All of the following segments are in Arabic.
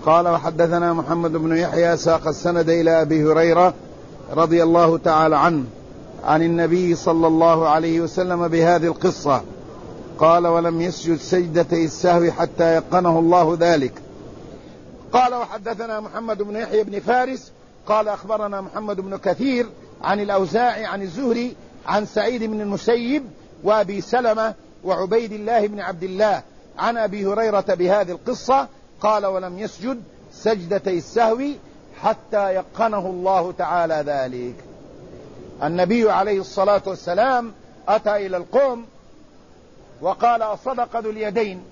قال وحدثنا محمد بن يحيى ساق السند إلى أبي هريرة رضي الله تعالى عنه عن النبي صلى الله عليه وسلم بهذه القصة. قال ولم يسجد سجدتي السهو حتى يقنه الله ذلك. قال وحدثنا محمد بن يحيى بن فارس قال أخبرنا محمد بن كثير عن الأوزاعي عن الزهري عن سعيد بن المسيب وأبي سلمة وعبيد الله بن عبد الله عن أبي هريرة بهذه القصة. قال ولم يسجد سجدتي السهو حتى يقنه الله تعالى ذلك. النبي عليه الصلاة والسلام أتى إلى القوم وقال أصدق ذو اليدين؟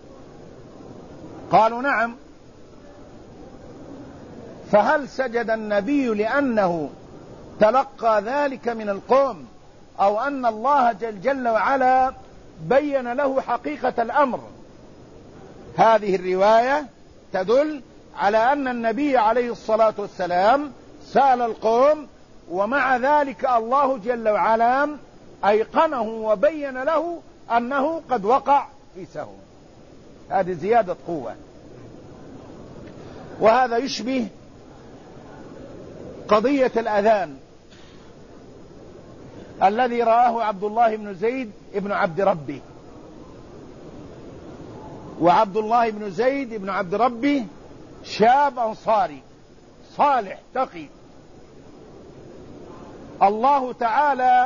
قالوا نعم. فهل سجد النبي لأنه تلقى ذلك من القوم أو أن الله جل وعلا بين له حقيقة الأمر؟ هذه الرواية تدل على أن النبي عليه الصلاة والسلام سأل القوم ومع ذلك الله جل وعلا أيقنه وبين له أنه قد وقع في سهو. هذه زيادة قوة. وهذا يشبه قضية الأذان الذي رآه عبد الله بن زيد بن عبد ربه. وعبد الله بن زيد بن عبد ربه شاب أنصاري صالح تقي. الله تعالى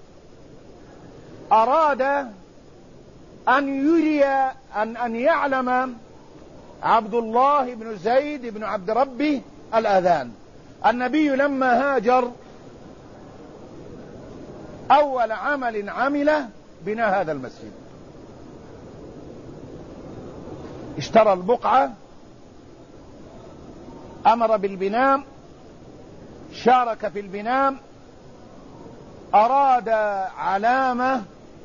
أراد أن يري أن يعلم عبد الله بن زيد بن عبد ربه الأذان. النبي لما هاجر أول عمل عمله بناء هذا المسجد. اشترى البقعة، أمر بالبناء، شارك في البناء، أراد علامة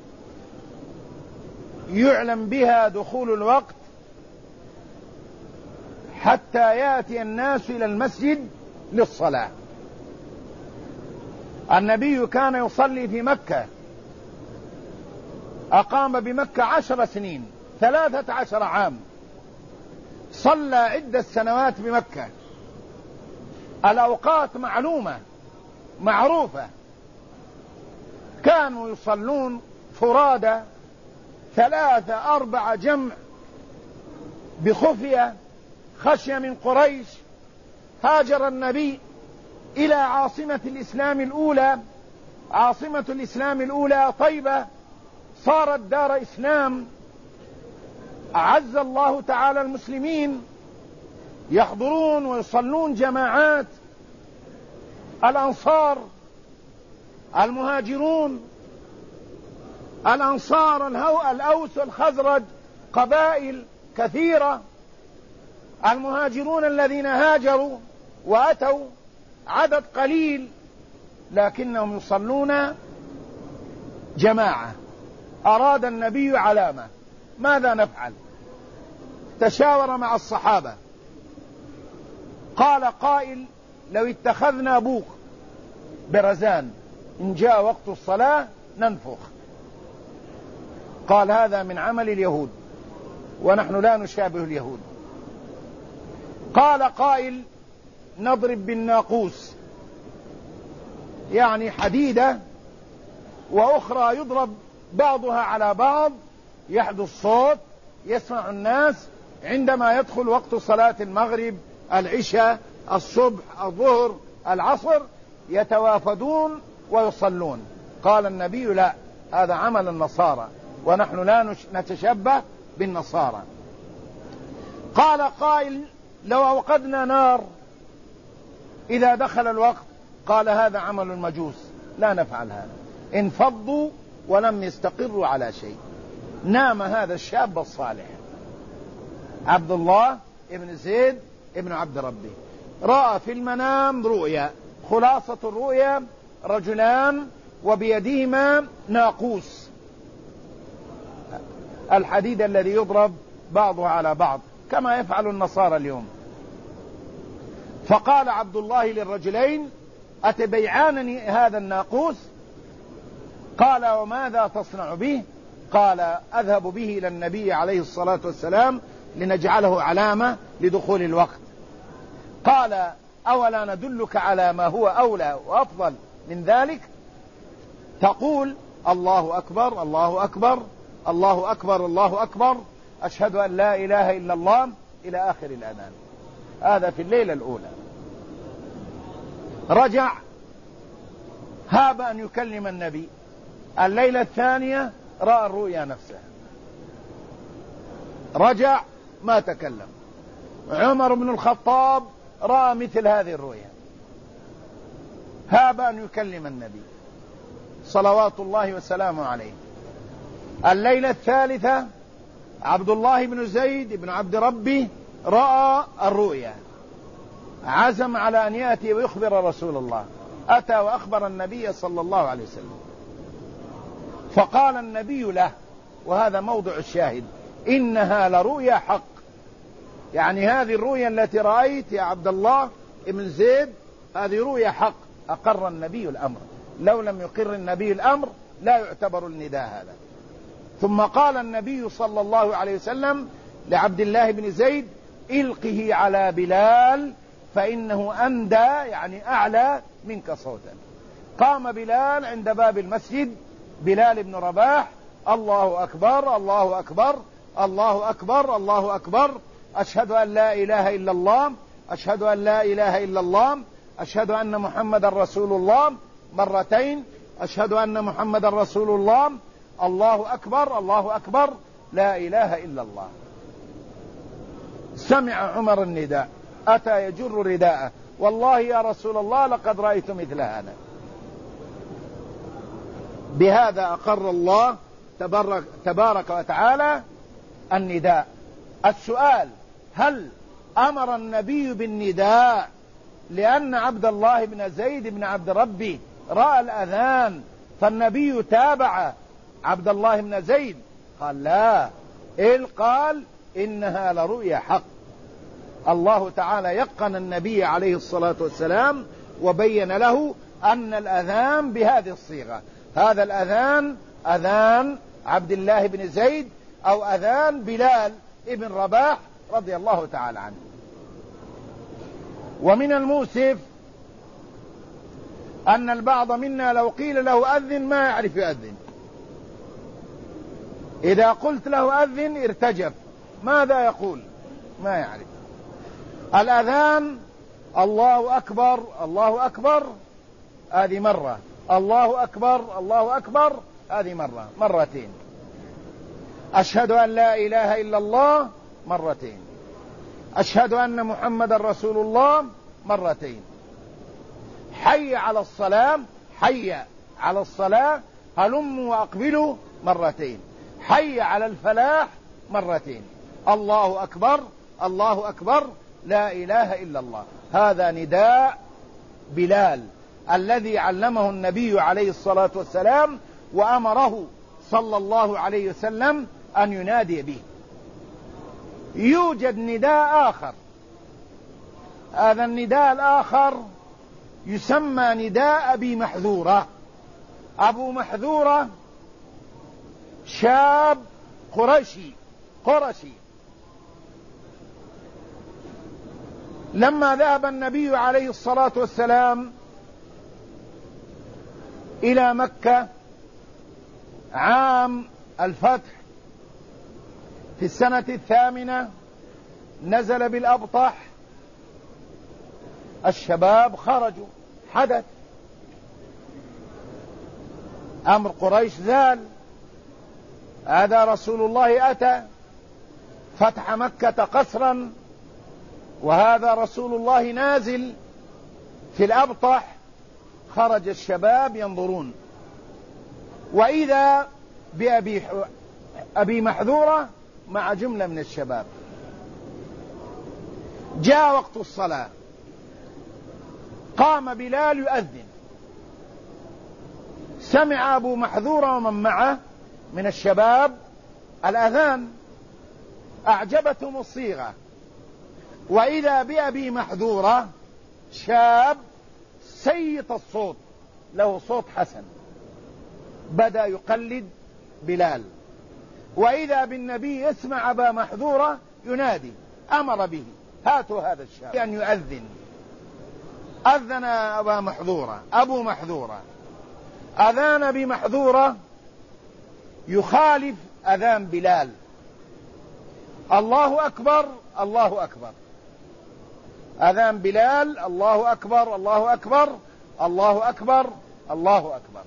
يعلم بها دخول الوقت حتى يأتي الناس إلى المسجد للصلاة. النبي كان يصلي في مكة، أقام بمكة 10 سنين، 13 عام، صلى عدة سنوات بمكة. الأوقات معلومة معروفة، كانوا يصلون فرادى 3 4 جمع بخفية خشية من قريش. هاجر النبي إلى عاصمة الإسلام الأولى، عاصمة الإسلام الأولى طيبة، صارت دار إسلام. أعز الله تعالى المسلمين، يحضرون ويصلون جماعات. الأنصار، المهاجرون، الأنصار، الأوس والخزرج، قبائل كثيرة. المهاجرون الذين هاجروا وأتوا عدد قليل، لكنهم يصلون جماعة. أراد النبي علامة، ماذا نفعل؟ تشاور مع الصحابة. قال قائل لو اتخذنا بوق برزان إن جاء وقت الصلاة ننفخ. قال هذا من عمل اليهود ونحن لا نشابه اليهود. قال قائل نضرب بالناقوس، يعني حديدة وأخرى يضرب بعضها على بعض، يحدث صوت يسمع الناس عندما يدخل وقت صلاة المغرب، العشاء، الصبح، الظهر، العصر، يتوافدون ويصلون. قال النبي لا، هذا عمل النصارى ونحن لا نتشبه بالنصارى. قال قائل لو أوقدنا نار إذا دخل الوقت. قال هذا عمل المجوس، لا نفعل هذا. انفضوا ولم يستقروا على شيء. نام هذا الشاب الصالح عبد الله ابن زيد ابن عبد ربه، رأى في المنام رؤيا. خلاصة الرؤيا رجلان وبيدهما ناقوس، الحديد الذي يضرب بعضه على بعض كما يفعل النصارى اليوم. فقال عبد الله للرجلين أتبيعانني هذا الناقوس؟ قال وماذا تصنع به؟ قال أذهب به إلى النبي عليه الصلاة والسلام لنجعله علامة لدخول الوقت. قال: أولا ندلك على ما هو أولى وأفضل من ذلك؟ تقول: الله أكبر الله أكبر الله أكبر الله أكبر، أشهد أن لا إله إلا الله، إلى آخر الأذان. هذا في الليلة الأولى. رجع، هاب أن يكلم النبي. الليلة الثانية رأى الرؤيا نفسها، رجع ما تكلم. عمر بن الخطاب رأى مثل هذه الرؤيا، هاب أن يكلم النبي صلوات الله وسلامه عليه. الليلة الثالثة عبد الله بن زيد بن عبد ربه رأى الرؤيا، عزم على أن يأتي ويخبر رسول الله. أتى وأخبر النبي صلى الله عليه وسلم، فقال النبي له، وهذا موضع الشاهد: إنها لرؤيا حق. يعني هذه الرؤيا التي رأيت يا عبد الله بن زيد هذه رؤيا حق. أقر النبي الأمر، لو لم يقر النبي الأمر لا يعتبر النداء هذا. ثم قال النبي صلى الله عليه وسلم لعبد الله بن زيد: إلقه على بلال فإنه أندى، يعني أعلى منك صوتا. قام بلال عند باب المسجد، بلال بن رباح: الله أكبر الله أكبر الله أكبر الله أكبر، أشهد أن لا إله إلا الله، أشهد أن لا إله إلا الله، أشهد أن محمد رسول الله، مرتين: أشهد أن محمد رسول الله، الله أكبر الله أكبر، لا إله إلا الله. سمع عمر النداء، أتى يجر رداءه: والله يا رسول الله لقد رأيت مثل هذا. بهذا أقر الله تبارك وتعالى النداء. السؤال: هل أمر النبي بالنداء لأن عبد الله بن زيد بن عبد ربه رأى الأذان فالنبي تابع عبد الله بن زيد؟ قال: لا، قال: إنها لرؤيا حق. الله تعالى يقن النبي عليه الصلاة والسلام وبين له أن الأذان بهذه الصيغة. هذا الأذان أذان عبد الله بن زيد أو أذان بلال ابن رباح رضي الله تعالى عنه. ومن المؤسف أن البعض منا لو قيل له أذن ما يعرف يؤذن. إذا قلت له أذن ارتجف، ماذا يقول؟ ما يعرف. الأذان الله أكبر الله أكبر هذه مرة، الله أكبر الله أكبر هذه مرة، مرتين. أشهد أن لا إله إلا الله مرتين. أشهد أن محمد رسول الله مرتين. حي على الصلاة، حي على الصلاة، هلموا وأقبلوا مرتين. حي على الفلاح مرتين. الله أكبر الله أكبر، لا إله إلا الله. هذا نداء بلال الذي علمه النبي عليه الصلاة والسلام وأمره صلى الله عليه وسلم أن ينادي به. يوجد نداء آخر، هذا النداء الآخر يسمى نداء أبي محذورة. أبو محذورة شاب قرشي. لما ذهب النبي عليه الصلاة والسلام إلى مكة عام الفتح في السنة 8، نزل بالأبطح، الشباب خرجوا، حدث أمر قريش زال. هذا رسول الله أتى فتح مكة قسرا، وهذا رسول الله نازل في الأبطح. خرج الشباب ينظرون، وإذا بأبي محذورة مع جملة من الشباب. جاء وقت الصلاة، قام بلال يؤذن. سمع أبو محذورة ومن معه من الشباب الأذان، أعجبتهم الصيغة، وإذا بأبي محذورة شاب سيط الصوت، له صوت حسن، بدأ يقلد بلال. وإذا بالنبي يسمع أبا محذورة ينادي، أمر به هاتوا هذا الشاب أن يؤذن. أذن أبو محذورة أذان بمحذورة يخالف أذان بلال. الله أكبر الله أكبر. أذان بلال الله أكبر الله أكبر الله أكبر الله أكبر.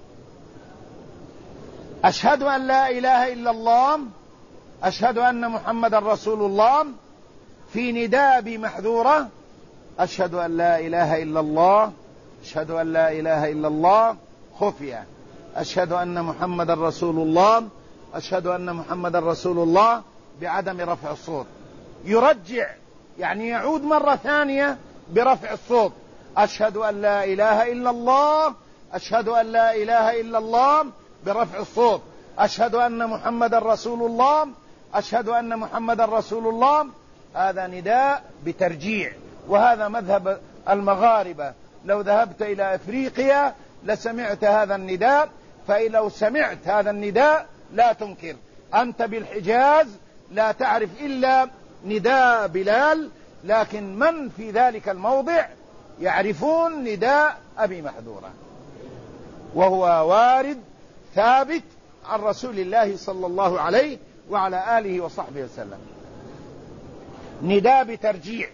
أشهد أن لا إله إلا الله أشهد أن محمد رسول الله. في نداء بمحذورة أشهد أن لا إله إلا الله أشهد أن لا إله إلا الله خفية أشهد أن محمد رسول الله أشهد أن محمد رسول الله بعدم رفع الصوت. يرجع يعني يعود مرة ثانية برفع الصوت. أشهد أن لا إله إلا الله أشهد أن لا إله إلا الله برفع الصوت. أشهد أن محمد رسول الله أشهد أن محمد رسول الله. هذا نداء بترجيع، وهذا مذهب المغاربة. لو ذهبت إلى أفريقيا لسمعت هذا النداء، فلو سمعت هذا النداء لا تنكر. أنت بالحجاز لا تعرف إلا نداء بلال، لكن من في ذلك الموضع يعرفون نداء أبي محذورة، وهو وارد ثابت عن رسول الله صلى الله عليه وعلى آله وصحبه وسلم. نداء بترجيع.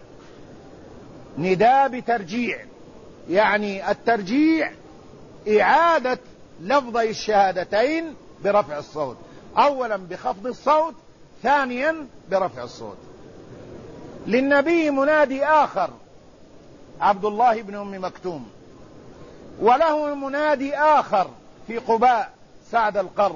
نداء بترجيع يعني الترجيع إعادة لفظي الشهادتين برفع الصوت، أولا بخفض الصوت، ثانيا برفع الصوت. للنبي منادي آخر عبد الله بن أم مكتوم، وله منادي آخر في قباء سعد القرب.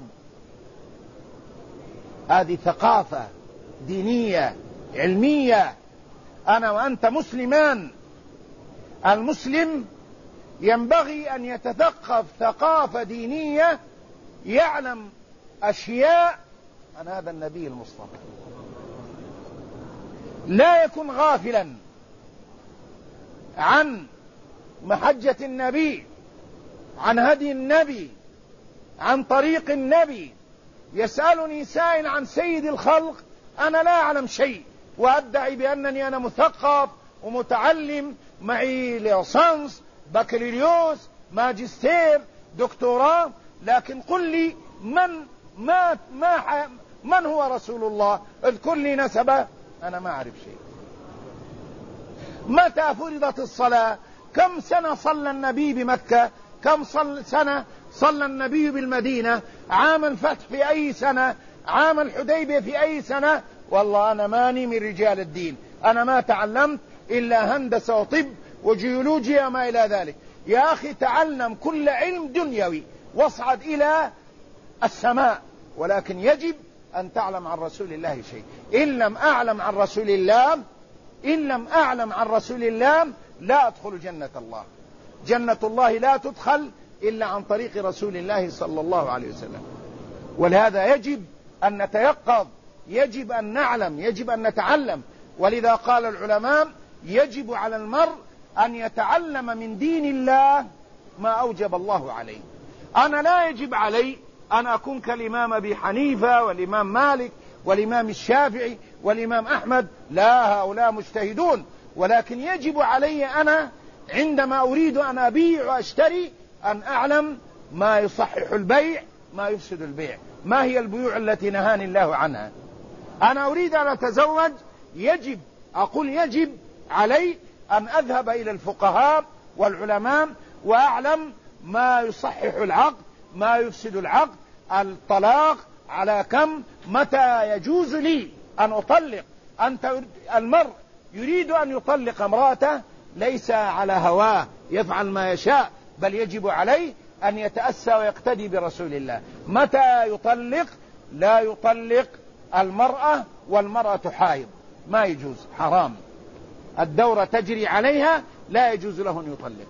هذه ثقافة دينية علمية. أنا وأنت مسلمان. المسلم ينبغي أن يتثقف ثقافة دينية، يعلم أشياء عن هذا النبي المصطفى، لا يكون غافلا عن محجة النبي، عن هدي النبي، عن طريق النبي. يسألني سائل عن سيد الخلق أنا لا أعلم شيء، وأدعي بأنني أنا مثقف ومتعلم، معي ليسانس، بكالوريوس، ماجستير، دكتوراه، لكن قل لي من هو رسول الله؟ اذكر لي نسبه. أنا ما أعرف شيء. متى فرضت الصلاة؟ كم سنة صلى النبي بمكة؟ كم سنة صلى النبي بالمدينة؟ عام الفتح في أي سنة؟ عام الحديبية في أي سنة؟ والله أنا ماني من رجال الدين، أنا ما تعلمت إلا هندسة وطب وجيولوجيا ما إلى ذلك. يا أخي تعلم كل علم دنيوي واصعد إلى السماء، ولكن يجب أن تعلم عن رسول الله شيء. إن لم أعلم عن رسول الله لا أدخل جنة الله. جنة الله لا تدخل إلا عن طريق رسول الله صلى الله عليه وسلم. ولهذا يجب أن نتيقظ، يجب أن نعلم، يجب أن نتعلم. ولذا قال العلماء يجب على المرء أن يتعلم من دين الله ما أوجب الله عليه. أنا لا يجب علي أن أكون كالإمام أبي حنيفة والإمام مالك والإمام الشافعي والإمام أحمد، لا، هؤلاء مجتهدون، ولكن يجب علي أنا عندما أريد أن أبيع وأشتري أن أعلم ما يصحح البيع ما يفسد البيع. ما هي البيوع التي نهاني الله عنها؟ أنا أريد أن أتزوج، يجب علي أن أذهب إلى الفقهاء والعلماء وأعلم ما يصحح العقد ما يفسد العقد. الطلاق على كم؟ متى يجوز لي أن أطلق؟ المرء يريد أن يطلق امرأته ليس على هواه يفعل ما يشاء، بل يجب عليه أن يتأسى ويقتدي برسول الله. متى يطلق؟ لا يطلق المرأة والمرأة حائض، ما يجوز، حرام، الدورة تجري عليها، لا يجوز له أن يطلق.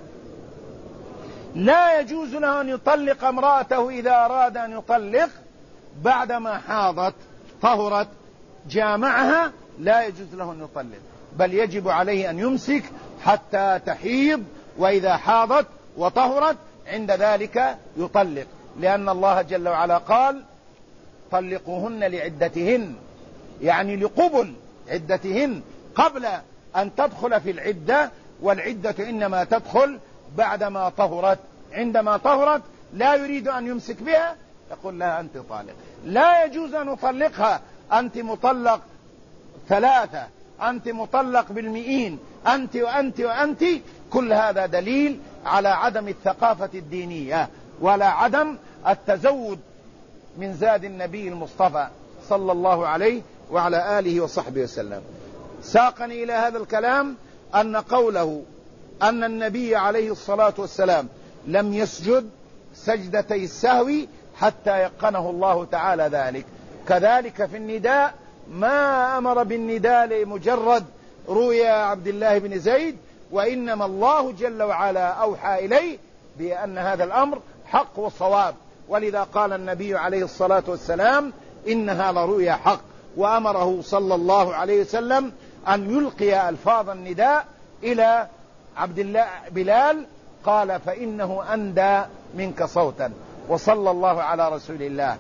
لا يجوز له أن يطلق امرأته إذا أراد أن يطلق بعدما حاضت طهرت جامعها، لا يجوز له أن يطلق، بل يجب عليه أن يمسك حتى تحيض، وإذا حاضت وطهرت عند ذلك يطلق، لأن الله جل وعلا قال طلقوهن لعدتهن، يعني لقبل عدتهن قبل أن تدخل في العدة، والعدة إنما تدخل بعدما طهرت. عندما طهرت لا يريد أن يمسك بها، يقول لها أنت طالق. لا يجوز أن أطلقها، أنت مطلق 3، أنت مطلق بالمئين، أنت وأنت وأنت. كل هذا دليل على عدم الثقافة الدينية ولا عدم التزود من زاد النبي المصطفى صلى الله عليه وعلى آله وصحبه وسلم. ساقني إلى هذا الكلام أن قوله أن النبي عليه الصلاة والسلام لم يسجد سجدتي السهو حتى يقنه الله تعالى ذلك. كذلك في النداء ما أمر بالنداء لمجرد رؤيا عبد الله بن زيد، وإنما الله جل وعلا أوحى إليه بأن هذا الأمر حق وصواب، ولذا قال النبي عليه الصلاة والسلام إنها لرؤيا حق، وأمره صلى الله عليه وسلم أن يلقي ألفاظ النداء إلى عبد الله بلال، قال فإنه أندى منك صوتا. وصلى الله على رسول الله.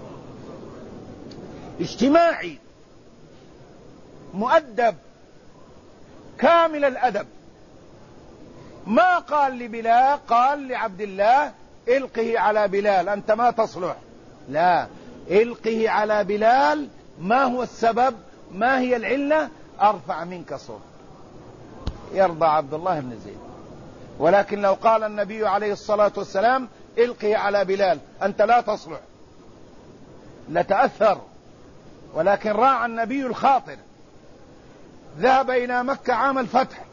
اجتماعي مؤدب كامل الأدب، ما قال لبلال، قال لعبد الله القه على بلال أنت ما تصلح، لا، القه على بلال. ما هو السبب؟ ما هي العلة؟ أرفع منك صوت. يرضى عبد الله بن زيد. ولكن لو قال النبي عليه الصلاة والسلام القه على بلال أنت لا تصلح لتأثر. ولكن راعى النبي الخاطر، ذهب إلى مكة عام الفتح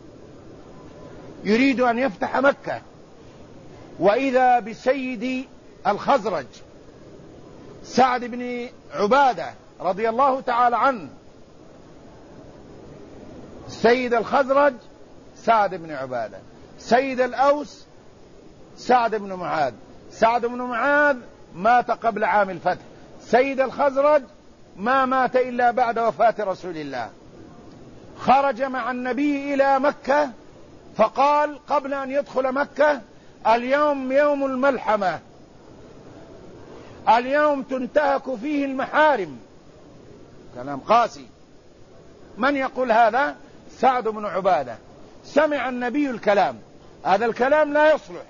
يريد أن يفتح مكة، وإذا بسيد الخزرج سعد بن عبادة رضي الله تعالى عنه. سيد الخزرج سعد بن عبادة، سيد الأوس سعد بن معاذ. سعد بن معاذ مات قبل عام الفتح، سيد الخزرج ما مات إلا بعد وفاة رسول الله. خرج مع النبي إلى مكة فقال قبل أن يدخل مكة اليوم يوم الملحمة، اليوم تنتهك فيه المحارم. كلام قاسي. من يقول هذا؟ سعد بن عبادة. سمع النبي الكلام، هذا الكلام لا يصلح.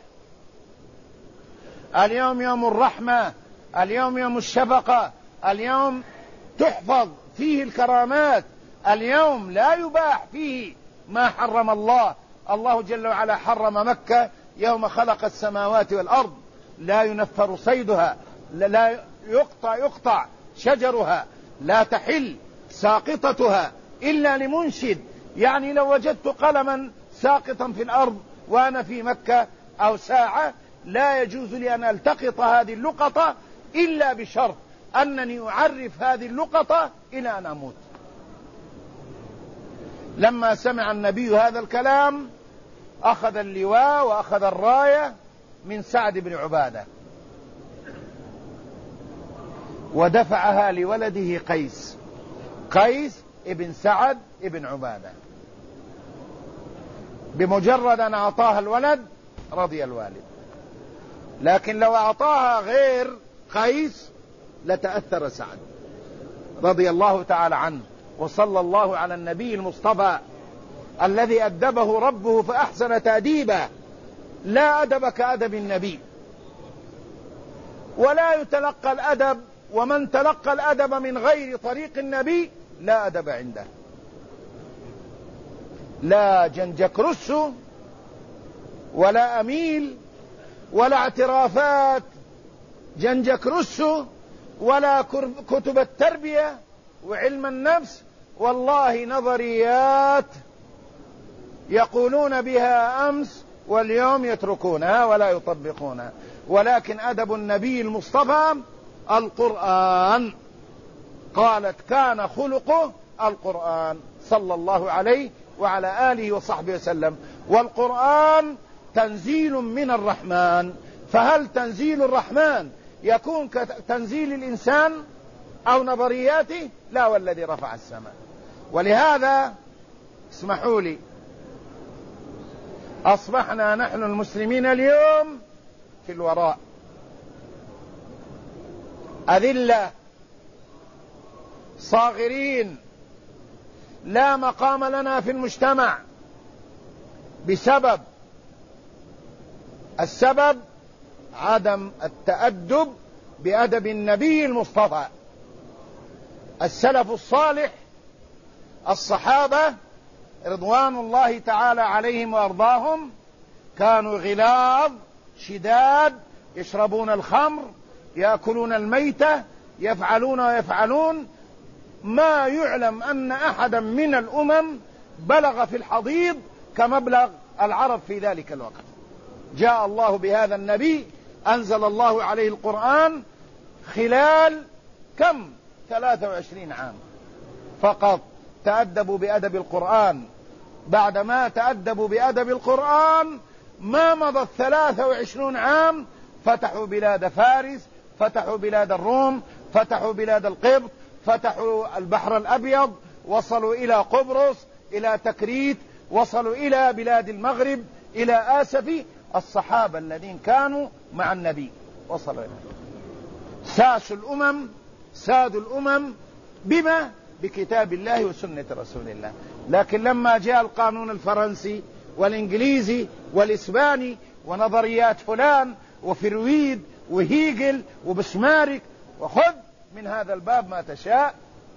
اليوم يوم الرحمة، اليوم يوم الشفقة، اليوم تحفظ فيه الكرامات، اليوم لا يباح فيه ما حرم الله. الله جل وعلا حرم مكة يوم خلق السماوات والأرض، لا ينفر صيدها، لا يقطع شجرها، لا تحل ساقطتها إلا لمنشد. يعني لو وجدت قلما ساقطا في الأرض وأنا في مكة أو ساعة لا يجوز لي أن ألتقط هذه اللقطة إلا بشرط أنني أعرف هذه اللقطة إلى أن أموت. لما سمع النبي هذا الكلام أخذ اللواء وأخذ الراية من سعد بن عبادة ودفعها لولده قيس ابن سعد ابن عبادة. بمجرد أن أعطاها الولد رضي الوالد، لكن لو أعطاها غير قيس لتأثر سعد رضي الله تعالى عنه. وصلى الله على النبي المصطفى الذي أدبه ربه فأحسن تأديبه. لا أدب كأدب النبي، ولا يتلقى الأدب، ومن تلقى الأدب من غير طريق النبي لا أدب عنده. لا جنجكرس ولا أميل ولا اعترافات جنجكرس ولا كتب التربية وعلم النفس، والله نظريات يقولون بها أمس واليوم يتركونها ولا يطبقونها. ولكن أدب النبي المصطفى القرآن، قالت كان خلقه القرآن صلى الله عليه وعلى آله وصحبه وسلم. والقرآن تنزيل من الرحمن، فهل تنزيل الرحمن يكون كتنزيل الإنسان أو نظرياته؟ لا، والذي رفع السماء. ولهذا اسمحوا لي، أصبحنا نحن المسلمين اليوم في الوراء، أذلة صاغرين، لا مقام لنا في المجتمع بسبب السبب عدم التأدب بأدب النبي المصطفى. السلف الصالح الصحابة رضوان الله تعالى عليهم وأرضاهم كانوا غلاظ شداد، يشربون الخمر، يأكلون الميتة، يفعلون ويفعلون. ما يعلم أن أحدا من الأمم بلغ في الحضيض كمبلغ العرب في ذلك الوقت. جاء الله بهذا النبي، أنزل الله عليه القرآن خلال كم 23 عام فقط تأدبوا بأدب القرآن. بعدما تأدبوا بأدب القرآن ما مضت 23 عام فتحوا بلاد فارس، فتحوا بلاد الروم، فتحوا بلاد القبط، فتحوا البحر الأبيض، وصلوا إلى قبرص، إلى تكريت، وصلوا إلى بلاد المغرب، إلى آسفي. الصحابة الذين كانوا مع النبي وصلوا إلى سادوا الأمم بما؟ بكتاب الله وسنة رسول الله. لكن لما جاء القانون الفرنسي والإنجليزي والإسباني ونظريات فلان وفرويد وهيجل وبسمارك وخذ من هذا الباب ما تشاء،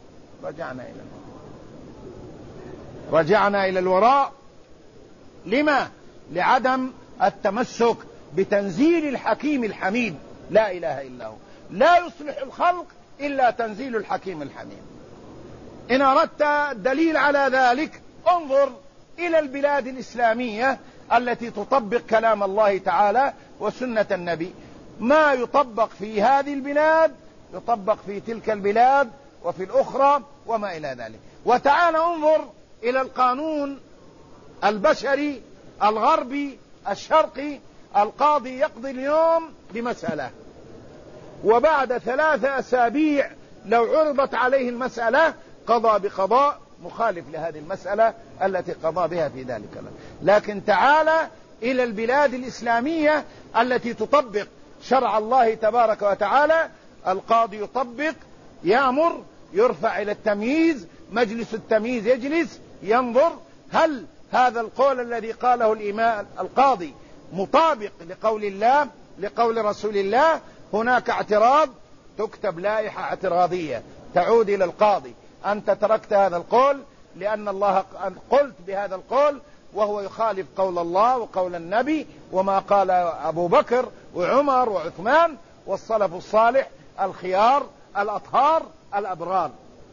رجعنا إلى الوراء. لما؟ لعدم التمسك بتنزيل الحكيم الحميد، لا إله إلا هو. لا يصلح الخلق إلا تنزيل الحكيم الحميد. إن أردت الدليل على ذلك انظر إلى البلاد الإسلامية التي تطبق كلام الله تعالى وسنة النبي. ما يطبق في هذه البلاد يطبق في تلك البلاد وفي الأخرى وما إلى ذلك. وتعال انظر إلى القانون البشري الغربي الشرقي. القاضي يقضي اليوم بمسألة، وبعد 3 أسابيع لو عرضت عليه المسألة قضى بقضاء مخالف لهذه المسألة التي قضى بها في ذلك. لكن تعال إلى البلاد الإسلامية التي تطبق شرع الله تبارك وتعالى. القاضي يطبق، يأمر، يرفع إلى التمييز، مجلس التمييز يجلس ينظر هل هذا القول الذي قاله الإمام القاضي مطابق لقول الله لقول رسول الله. هناك اعتراض، تكتب لائحة اعتراضية تعود إلى القاضي: أنت تركت هذا القول لأن الله قلت بهذا القول وهو يخالف قول الله وقول النبي وما قال أبو بكر وعمر وعثمان والسلف الصالح الخيار الأطهار الأبرار.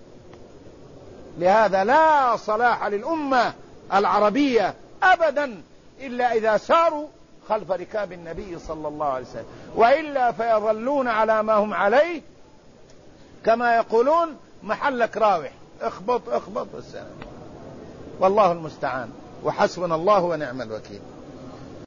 لهذا لا صلاح للأمة العربية أبدا إلا إذا ساروا خلف ركاب النبي صلى الله عليه وسلم، وإلا فيظلون على ما هم عليه كما يقولون محلك راوح، اخبط والسلام. والله المستعان، وحسبنا الله ونعم الوكيل.